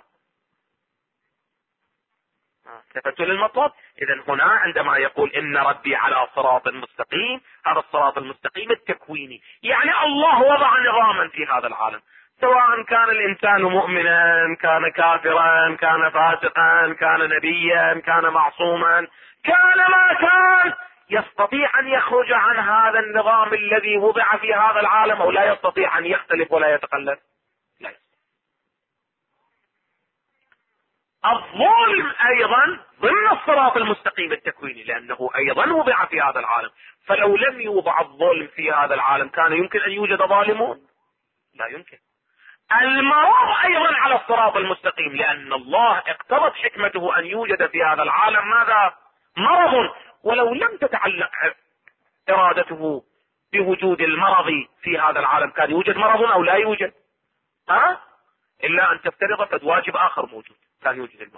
التفت للمطلب. اذا هنا عندما يقول ان ربي على صراط مستقيم، هذا الصراط المستقيم التكويني، يعني الله وضع نظاما في هذا العالم، سواء كان الانسان مؤمنا، كان كافرا، كان فاسقا، كان نبيا، كان معصوما، كان ما كان، يستطيع ان يخرج عن هذا النظام الذي وضع في هذا العالم او لا يستطيع ان يختلف ولا يتخلف؟ لا يستطيع. الظلم ايضا ضمن الصراط المستقيم التكويني، لانه ايضا وضع في هذا العالم، فلو لم يوضع الظلم في هذا العالم كان يمكن ان يوجد ظالمون؟ لا يمكن. المرض ايضا على الصراط المستقيم، لان الله اقتضت حكمته ان يوجد في هذا العالم ماذا؟ مرض، ولو لم تتعلق ارادته بوجود المرض في هذا العالم كان يوجد مرض او لا يوجد؟ الا ان تفترض فد واجب اخر موجود كان يوجد المرض،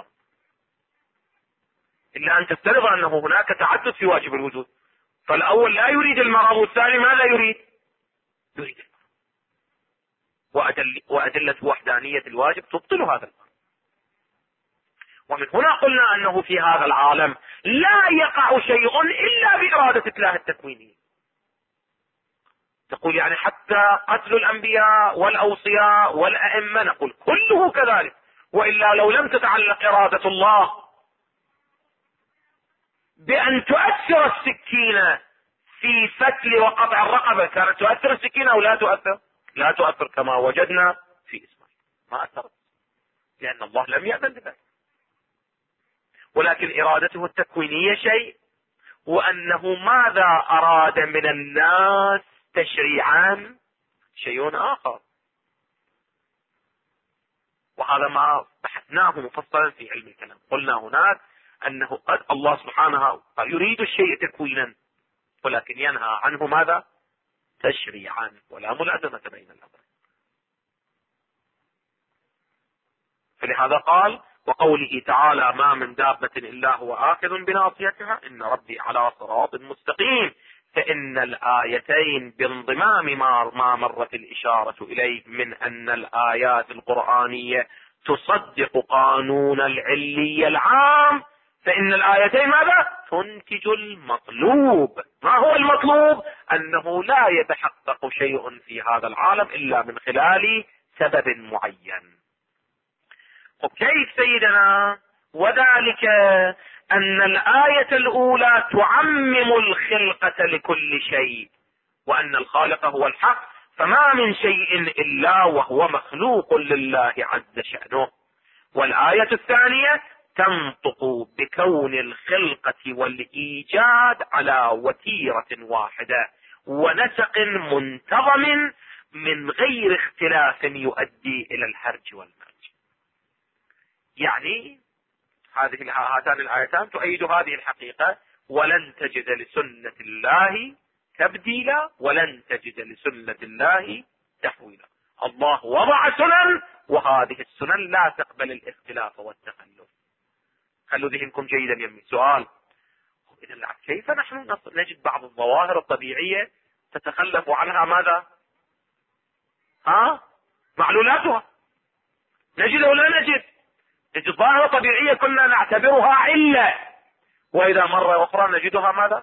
الا ان تفترض انه هناك تعدد في واجب الوجود، فالاول لا يريد المرض والثاني ماذا يريد؟ يريد المرض. وأدلة وحدانية الواجب تبطل هذا المرض. ومن هنا قلنا انه في هذا العالم لا يقع شيء الا بإرادة الله التكوينية. تقول يعني حتى قتل الانبياء والاوصياء والائمة، نقول كله كذلك، والا لو لم تتعلق إرادة الله بأن تؤثر السكينة في فتل وقطع الرقبة كانت تؤثر السكينة او لا تؤثر؟ لا تؤثر كما وجدنا في اسماعيل، ما أثرت، لأن الله لم يأذن بذلك. ولكن إرادته التكوينية شيء، وأنه ماذا أراد من الناس تشريعا شيء آخر. وهذا ما بحثناه مفصلا في علم الكلام. قلنا هناك أنه قد الله سبحانه يريد الشيء تكوينا، ولكن ينهى عنه ماذا؟ تشريعا، ولا ملازمة بين الأمرين. فلهذا قال وقوله تعالى ما من دابة إلا هو آخذ بناصيتها إن ربي على صراط مستقيم، فإن الآيتين بانضمام ما مرت الإشارة إليه من أن الآيات القرآنية تصدق قانون العلي العام، فإن الآيتين ماذا؟ تنتج المطلوب. ما هو المطلوب؟ أنه لا يتحقق شيء في هذا العالم إلا من خلال سبب معين. كيف سيدنا؟ وذلك أن الآية الأولى تعمم الخلقة لكل شيء، وأن الخالق هو الحق، فما من شيء إلا وهو مخلوق لله عز شأنه. والآية الثانية تنطق بكون الخلقة والإيجاد على وتيرة واحدة ونسق منتظم من غير اختلاف يؤدي إلى الهرج والمرج. يعني هاتان الآيتان تؤيد هذه الحقيقة: ولن تجد لسنة الله تبديلا ولن تجد لسنة الله تحويلا. الله وضع سنن، وهذه السنن لا تقبل الاختلاف والتخلف. خلوا ذهنكم جيدا يمي. سؤال: إذا كيف نحن نجد بعض الظواهر الطبيعية تتخلف عنها ماذا؟ معلولاتها. نجد او لا نجد؟ نجد ظاهرة طبيعية كنا نعتبرها علة، وإذا مرة أخرى نجدها ماذا؟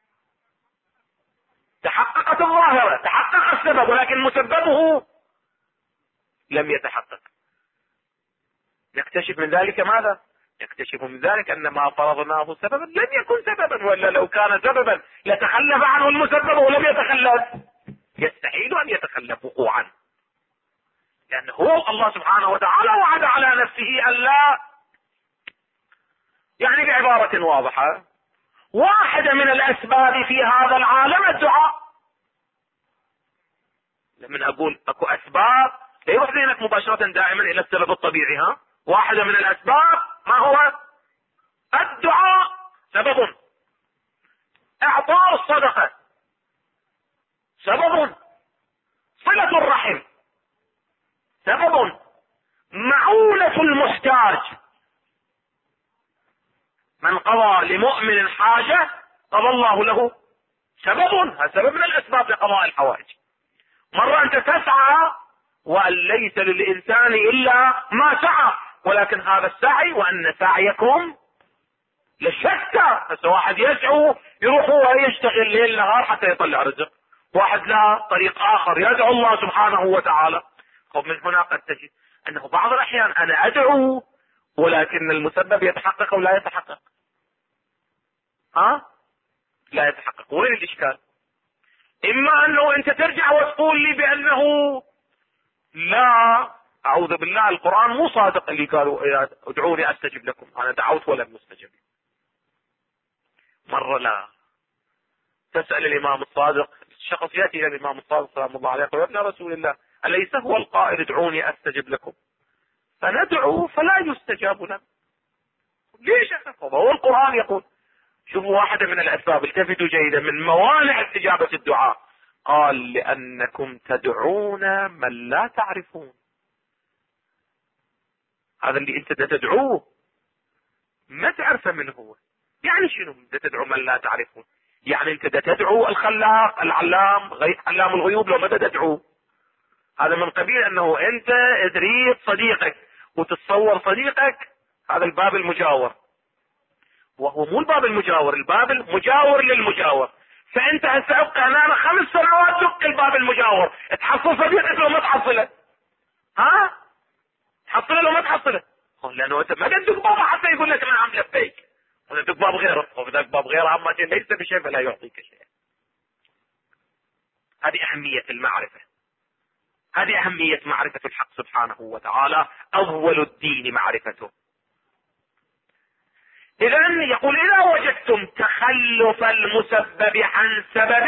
تحققت الظاهرة، تحقق السبب، ولكن مسببه لم يتحقق. نكتشف من ذلك ماذا؟ نكتشف من ذلك أن ما فرضناه سببا لم يكن سببا، ولا لو كان سببا لتخلف عنه المسبب ولم يتخلف. يستحيل أن يتخلف وقوعا، لأنه هو الله سبحانه وتعالى وعد على نفسه ألا، يعني بعبارة واضحة، واحدة من الأسباب في هذا العالم الدعاء. لما أقول أكو أسباب لا يروح ذهنك مباشرة دائما إلى السبب الطبيعي. واحدة من الأسباب ما هو؟ الدعاء سبب، إعطاء الصدقة سبب، صلة الرحم سبب، معونة المحتاج. من قضى لمؤمن حاجة قضى الله له سبب، هذا سبب من الأسباب لقضاء الحوائج. مرة أنت تسعى وأن ليس للإنسان إلا ما سعى، ولكن هذا السعي وأن سعيكم لشتى. بس واحد يسعو يروح هو يشتغل ليل نهار حتى يطلع رزق، واحد له طريق آخر يدعو الله سبحانه وتعالى. من هنا قد تجد أنه بعض الأحيان أنا أدعو ولكن المسبب يتحقق أو لا يتحقق. لا يتحقق. وين الإشكال؟ إما أنه أنت ترجع وتقول لي بأنه لا، أعوذ بالله، القرآن مو صادق اللي قالوا ادعوني أستجب لكم، أنا دعوت ولم يستجب. مرة لا، تسأل الإمام الصادق، شخص يأتي إلى الإمام الصادق سلام الله عليه يقول: يا ابن رسول الله، أليس هو القائل ادعوني أستجب لكم؟ فندعو فلا يستجاب لنا. ليش؟ هو القرآن يقول. شوفوا واحدة من الأسباب، التفتوا جيدا، من موانع استجابة الدعاء، قال: لأنكم تدعون من لا تعرفون. هذا اللي انت تدعوه ما تعرفه من هو. يعني شنو تدعو من لا تعرفون؟ يعني انت تدعو الخلاق العلام علام الغيوب، لو متى تدعو؟ هذا من قبيل انه انت تريد صديقك وتتصور صديقك هذا الباب المجاور، وهو مو الباب المجاور، الباب المجاور للمجاور. فانت هسه ابقى امامك 5 سنوات دق الباب المجاور، تحصل صديقك لو ما تحصله. تحصله لو ما تحصله، لانه انت ما تدق بابه حتى يقول لك انا عم لبيك، وتدق باب غيره، وبدك باب غيره عما ليس بشيء فلا يعطيك شيء. هذه اهمية المعرفة، هذه اهمية معرفة الحق سبحانه وتعالى. اول الدين معرفته. اذا يقول: اذا وجدتم تخلف المسبب عن سبب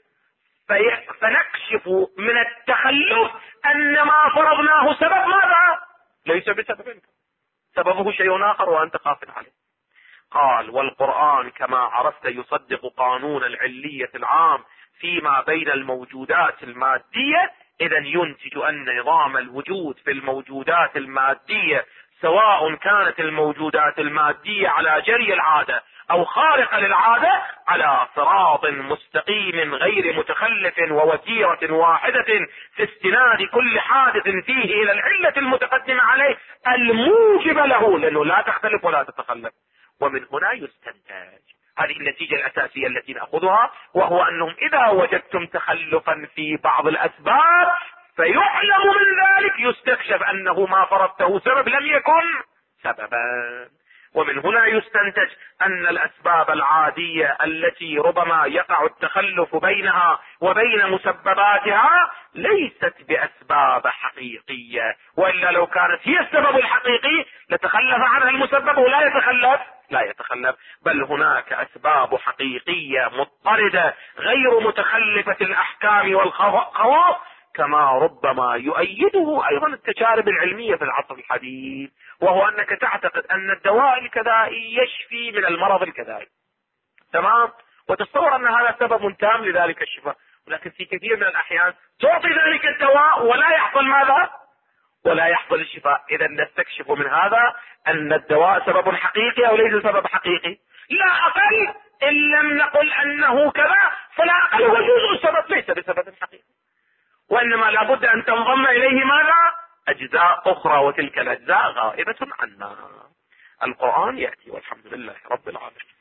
فنكشف من التخلف ان ما فرضناه سبب ماذا؟ ليس بسبب، سببه شيء اخر وانت خاف عليه. قال: والقرآن كما عرفت يصدق قانون العلية العام فيما بين الموجودات المادية. اذا ينتج ان نظام الوجود في الموجودات المادية، سواء كانت الموجودات المادية على جري العادة او خارقة للعادة، على صراط مستقيم غير متخلف ووتيرة واحدة في استناد كل حادث فيه الى العلة المتقدمة عليه الموجبة له، لانه لا تختلف ولا تتخلف. ومن هنا يستنتج هذه النتيجة الأساسية التي نأخذها، وهو أنهم إذا وجدتم تخلفا في بعض الأسباب فيعلم من ذلك، يستكشف أنه ما فرضته سبب لم يكن سببا. ومن هنا يستنتج أن الأسباب العادية التي ربما يقع التخلف بينها وبين مسبباتها ليست بأسباب حقيقية، وإلا لو كانت هي السبب الحقيقي لتخلف عنها المسبب ولا لا يتخلف، بل هناك أسباب حقيقية مضطردة غير متخلفة الأحكام والخواص، كما ربما يؤيده أيضا التجارب العلمية في العصر الحديث، وهو أنك تعتقد أن الدواء الكذائي يشفي من المرض الكذائي، تمام، وتصور أن هذا سبب تام لذلك الشفاء، ولكن في كثير من الأحيان تعطي ذلك الدواء ولا يحصل ماذا؟ ولا يحصل الشفاء. إذا نستكشف من هذا أن الدواء سبب حقيقي أو ليس سبب حقيقي، لا أقل إن لم نقل أنه كذا فلا أقل هو جزء السبب ليس بسبب حقيقي، وإنما لابد أن تنضم إليه ماذا؟ أجزاء أخرى، وتلك الأجزاء غائبة عنا. القرآن يأتي والحمد لله رب العالمين.